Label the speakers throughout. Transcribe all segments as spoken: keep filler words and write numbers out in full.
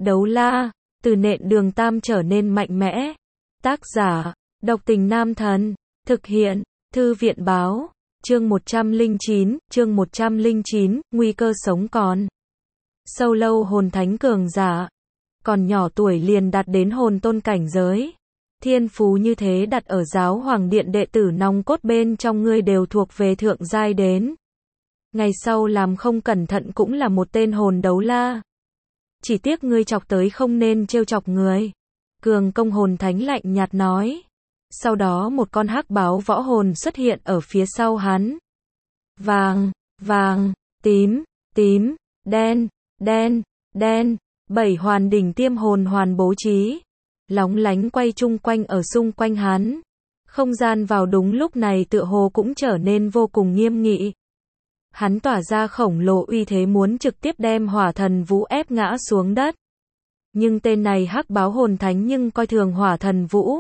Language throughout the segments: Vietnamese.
Speaker 1: Đấu la, từ nện đường tam trở nên mạnh mẽ. Tác giả, độc tình nam thần. Thực hiện, thư viện báo. Chương một trăm lẻ chín, chương một trăm lẻ chín, nguy cơ sống còn. Sâu lâu hồn thánh cường giả. Còn nhỏ tuổi liền đạt đến hồn tôn cảnh giới. Thiên phú như thế đặt ở giáo hoàng điện đệ tử nòng cốt bên trong ngươi đều thuộc về thượng giai đến. Ngày sau làm không cẩn thận cũng là một tên hồn đấu la. Chỉ tiếc ngươi chọc tới không nên trêu chọc người. Cường công hồn thánh lạnh nhạt nói. Sau đó một con hắc báo võ hồn xuất hiện ở phía sau hắn. Vàng, vàng, tím, tím, đen, đen, đen, bảy hoàn đỉnh tiêm hồn hoàn bố trí. Lóng lánh quay chung quanh ở xung quanh hắn. Không gian vào đúng lúc này tựa hồ cũng trở nên vô cùng nghiêm nghị. Hắn tỏa ra khổng lồ uy thế muốn trực tiếp đem hỏa thần vũ ép ngã xuống đất. Nhưng tên này hắc báo hồn thánh nhưng coi thường hỏa thần vũ.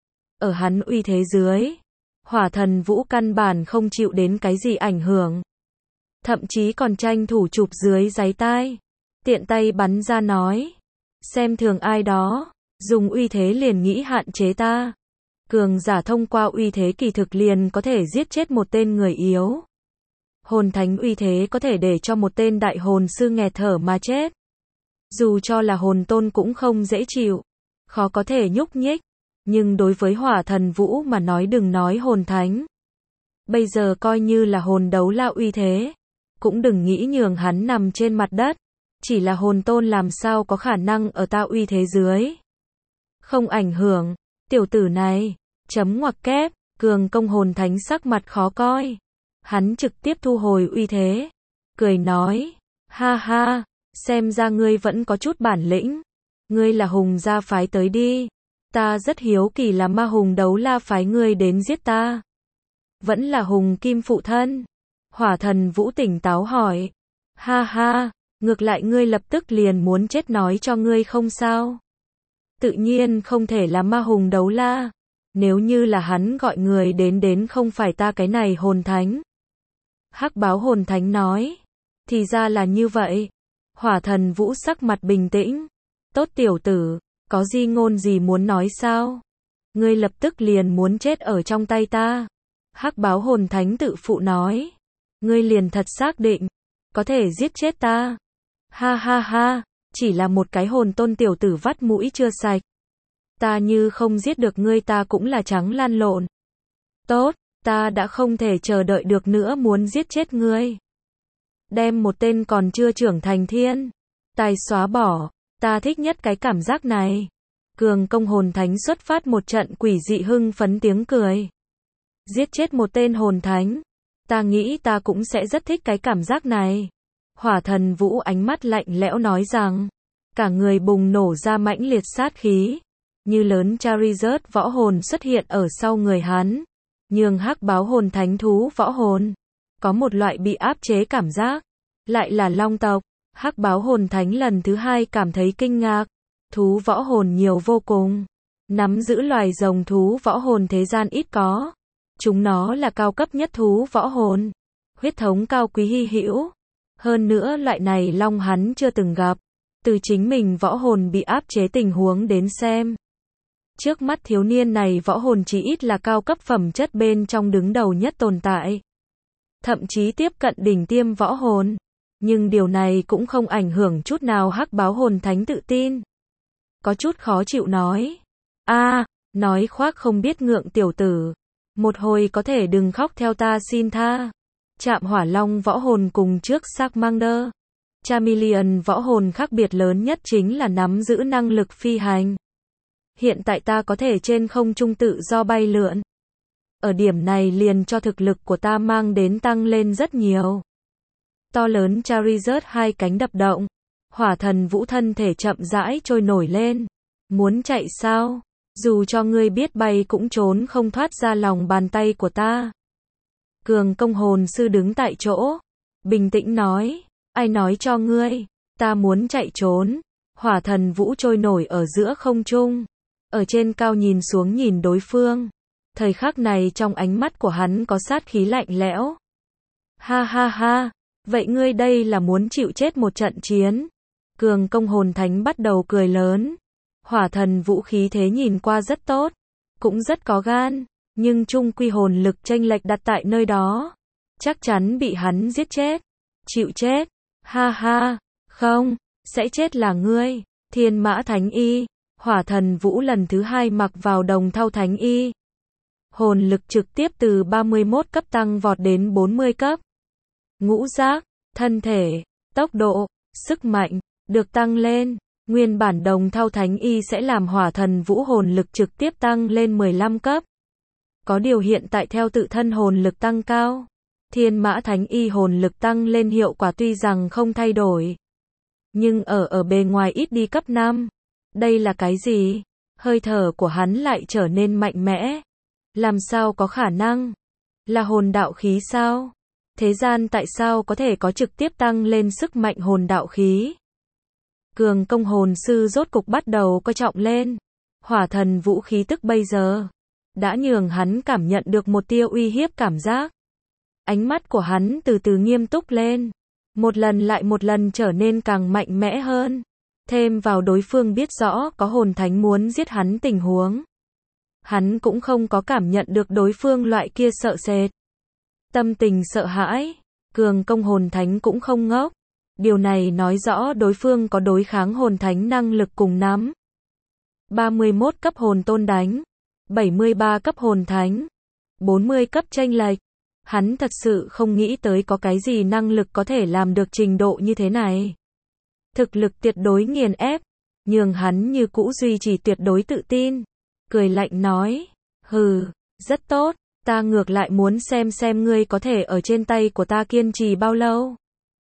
Speaker 1: Ở hắn uy thế dưới, hỏa thần vũ căn bản không chịu đến cái gì ảnh hưởng. Thậm chí còn tranh thủ chụp dưới giấy tai. Tiện tay bắn ra nói. Xem thường ai đó, dùng uy thế liền nghĩ hạn chế ta. Cường giả thông qua uy thế kỳ thực liền có thể giết chết một tên người yếu. Hồn thánh uy thế có thể để cho một tên đại hồn sư nghẹt thở mà chết. Dù cho là hồn tôn cũng không dễ chịu, khó có thể nhúc nhích. Nhưng đối với hỏa thần vũ mà nói đừng nói hồn thánh. Bây giờ coi như là hồn đấu la uy thế. Cũng đừng nghĩ nhường hắn nằm trên mặt đất. Chỉ là hồn tôn làm sao có khả năng ở ta uy thế dưới. Không ảnh hưởng, tiểu tử này, chấm ngoặc kép, cường công hồn thánh sắc mặt khó coi. Hắn trực tiếp thu hồi uy thế. Cười nói, ha ha, xem ra ngươi vẫn có chút bản lĩnh. Ngươi là hùng gia phái tới đi. Ta rất hiếu kỳ là ma hùng đấu la phái ngươi đến giết ta. Vẫn là hùng kim phụ thân. Hỏa thần vũ tỉnh táo hỏi. Ha ha, ngược lại ngươi lập tức liền muốn chết nói cho ngươi không sao. Tự nhiên không thể là ma hùng đấu la. Nếu như là hắn gọi người đến đến không phải ta cái này hồn thánh. Hắc báo hồn thánh nói. Thì ra là như vậy. Hỏa thần vũ sắc mặt bình tĩnh. Tốt tiểu tử, có gì ngôn gì muốn nói sao? Ngươi lập tức liền muốn chết ở trong tay ta. Hắc báo hồn thánh tự phụ nói. Ngươi liền thật xác định, có thể giết chết ta. Ha ha ha, chỉ là một cái hồn tôn tiểu tử vắt mũi chưa sạch. Ta như không giết được ngươi ta cũng là trắng lan lộn. Tốt, ta đã không thể chờ đợi được nữa muốn giết chết ngươi. Đem một tên còn chưa trưởng thành thiên tài xóa bỏ, ta thích nhất cái cảm giác này. Cường công hồn thánh xuất phát một trận quỷ dị hưng phấn tiếng cười. Giết chết một tên hồn thánh, ta nghĩ ta cũng sẽ rất thích cái cảm giác này. Hỏa thần vũ ánh mắt lạnh lẽo nói rằng, cả người bùng nổ ra mãnh liệt sát khí, như lớn Charizard võ hồn xuất hiện ở sau người hắn, nhường hắc báo hồn thánh thú võ hồn có một loại bị áp chế cảm giác. Lại là long tộc. Hắc báo hồn thánh lần thứ hai cảm thấy kinh ngạc. Thú võ hồn nhiều vô cùng. Nắm giữ loài rồng thú võ hồn thế gian ít có. Chúng nó là cao cấp nhất thú võ hồn. Huyết thống cao quý hy hữu. Hơn nữa loại này long hắn chưa từng gặp. Từ chính mình võ hồn bị áp chế tình huống đến xem. Trước mắt thiếu niên này võ hồn chỉ ít là cao cấp phẩm chất bên trong đứng đầu nhất tồn tại. Thậm chí tiếp cận đỉnh tiêm võ hồn. Nhưng điều này cũng không ảnh hưởng chút nào hắc báo hồn thánh tự tin. Có chút khó chịu nói. A, à, nói khoác không biết ngượng tiểu tử. Một hồi có thể đừng khóc theo ta xin tha. Chạm hỏa long võ hồn cùng trước Charmander. Charmeleon võ hồn khác biệt lớn nhất chính là nắm giữ năng lực phi hành. Hiện tại ta có thể trên không trung tự do bay lượn. Ở điểm này liền cho thực lực của ta mang đến tăng lên rất nhiều. To lớn Charizard hai cánh đập động. Hỏa thần vũ thân thể chậm rãi trôi nổi lên. Muốn chạy sao? Dù cho ngươi biết bay cũng trốn không thoát ra lòng bàn tay của ta. Cường công hồn sư đứng tại chỗ. Bình tĩnh nói. Ai nói cho ngươi? Ta muốn chạy trốn. Hỏa thần vũ trôi nổi ở giữa không trung. Ở trên cao nhìn xuống nhìn đối phương. Thời khắc này trong ánh mắt của hắn có sát khí lạnh lẽo. Ha ha ha. Vậy ngươi đây là muốn chịu chết một trận chiến. Cường công hồn thánh bắt đầu cười lớn. Hỏa thần vũ khí thế nhìn qua rất tốt, cũng rất có gan, nhưng chung quy hồn lực chênh lệch đặt tại nơi đó, chắc chắn bị hắn giết chết. Chịu chết. Ha ha, không, sẽ chết là ngươi. Thiên mã thánh y. Hỏa thần vũ lần thứ hai mặc vào đồng thau thánh y. Hồn lực trực tiếp từ ba mươi mốt cấp tăng vọt đến bốn mươi cấp. Ngũ giác, thân thể, tốc độ, sức mạnh, được tăng lên. Nguyên bản đồng thau thánh y sẽ làm hỏa thần vũ hồn lực trực tiếp tăng lên mười lăm cấp. Có điều hiện tại theo tự thân hồn lực tăng cao, thiên mã thánh y hồn lực tăng lên hiệu quả tuy rằng không thay đổi, nhưng ở ở bề ngoài ít đi cấp năm. Đây là cái gì? Hơi thở của hắn lại trở nên mạnh mẽ. Làm sao có khả năng? Là hồn đạo khí sao? Thế gian tại sao có thể có trực tiếp tăng lên sức mạnh hồn đạo khí? Cường công hồn sư rốt cục bắt đầu coi trọng lên. Hỏa thần vũ khí tức bây giờ đã nhường hắn cảm nhận được một tia uy hiếp cảm giác. Ánh mắt của hắn từ từ nghiêm túc lên, một lần lại một lần trở nên càng mạnh mẽ hơn. Thêm vào đối phương biết rõ có hồn thánh muốn giết hắn tình huống, hắn cũng không có cảm nhận được đối phương loại kia sợ sệt. Tâm tình sợ hãi, cường công hồn thánh cũng không ngốc. Điều này nói rõ đối phương có đối kháng hồn thánh năng lực cùng nắm. ba mươi mốt cấp hồn tôn đánh, bảy mươi ba cấp hồn thánh, bốn mươi cấp chênh lệch. Hắn thật sự không nghĩ tới có cái gì năng lực có thể làm được trình độ như thế này. Thực lực tuyệt đối nghiền ép, nhường hắn như cũ duy trì tuyệt đối tự tin. Cười lạnh nói, hừ, rất tốt, ta ngược lại muốn xem xem ngươi có thể ở trên tay của ta kiên trì bao lâu.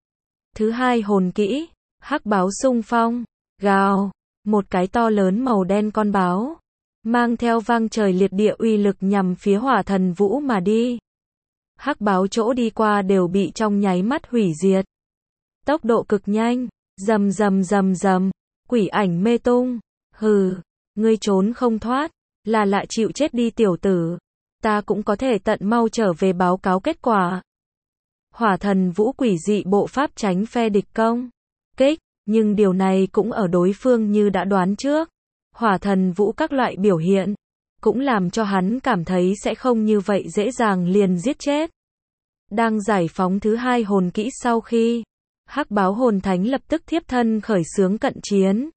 Speaker 1: Thứ hai hồn kỹ, hắc báo xung phong, gào, một cái to lớn màu đen con báo, mang theo vang trời liệt địa uy lực nhằm phía hỏa thần vũ mà đi. Hắc báo chỗ đi qua đều bị trong nháy mắt hủy diệt. Tốc độ cực nhanh, rầm rầm rầm rầm, quỷ ảnh mê tung, hừ, ngươi trốn không thoát, là lại chịu chết đi tiểu tử. Ta cũng có thể tận mau trở về báo cáo kết quả. Hỏa thần vũ quỷ dị bộ pháp tránh phe địch công kích, nhưng điều này cũng ở đối phương như đã đoán trước. Hỏa thần vũ các loại biểu hiện cũng làm cho hắn cảm thấy sẽ không như vậy dễ dàng liền giết chết. Đang giải phóng thứ hai hồn kỹ sau khi, hắc báo hồn thánh lập tức thiếp thân khởi xướng cận chiến.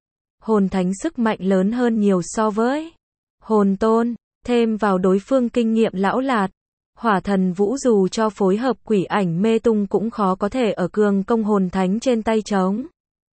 Speaker 1: Hồn thánh sức mạnh lớn hơn nhiều so với hồn tôn, thêm vào đối phương kinh nghiệm lão lạt. Hỏa thần vũ dù cho phối hợp quỷ ảnh mê tung cũng khó có thể ở cường công hồn thánh trên tay chống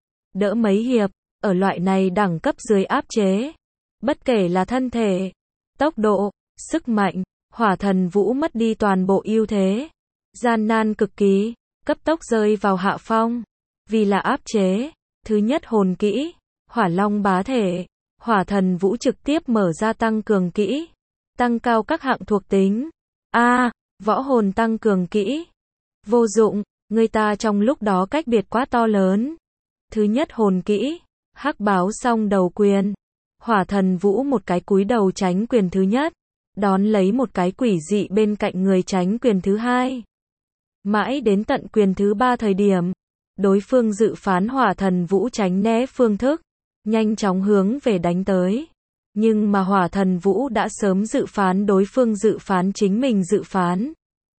Speaker 1: đỡ mấy hiệp. Ở loại này đẳng cấp dưới áp chế, bất kể là thân thể, tốc độ, sức mạnh, hỏa thần vũ mất đi toàn bộ ưu thế. Gian nan cực kỳ, cấp tốc rơi vào hạ phong. Vì là áp chế, thứ nhất hồn kỹ, hỏa long bá thể, hỏa thần vũ trực tiếp mở ra tăng cường kỹ, tăng cao các hạng thuộc tính. A, à, võ hồn tăng cường kỹ. Vô dụng, người ta trong lúc đó cách biệt quá to lớn. Thứ nhất hồn kỹ, hắc báo song đầu quyền. Hỏa thần vũ một cái cúi đầu tránh quyền thứ nhất, đón lấy một cái quỷ dị bên cạnh người tránh quyền thứ hai. Mãi đến tận quyền thứ ba thời điểm, đối phương dự phán hỏa thần vũ tránh né phương thức, nhanh chóng hướng về đánh tới. Nhưng mà hỏa thần vũ đã sớm dự phán đối phương dự phán chính mình dự phán.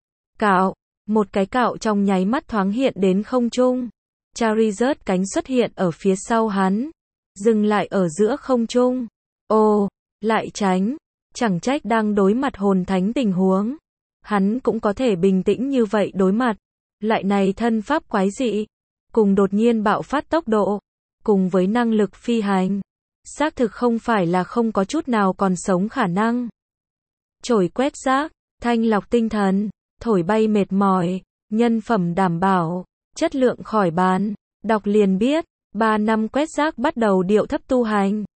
Speaker 1: Cạo, một cái cạo trong nháy mắt thoáng hiện đến không trung. Charizard cánh xuất hiện ở phía sau hắn, dừng lại ở giữa không trung. Ồ, lại tránh, chẳng trách đang đối mặt hồn thánh tình huống, hắn cũng có thể bình tĩnh như vậy đối mặt. Loại này thân pháp quái dị, cùng đột nhiên bạo phát tốc độ, cùng với năng lực phi hành, xác thực không phải là không có chút nào còn sống khả năng. Chổi quét rác, thanh lọc tinh thần, thổi bay mệt mỏi, nhân phẩm đảm bảo, chất lượng khỏi bàn. Đọc liền biết, ba năm quét rác bắt đầu điệu thấp tu hành.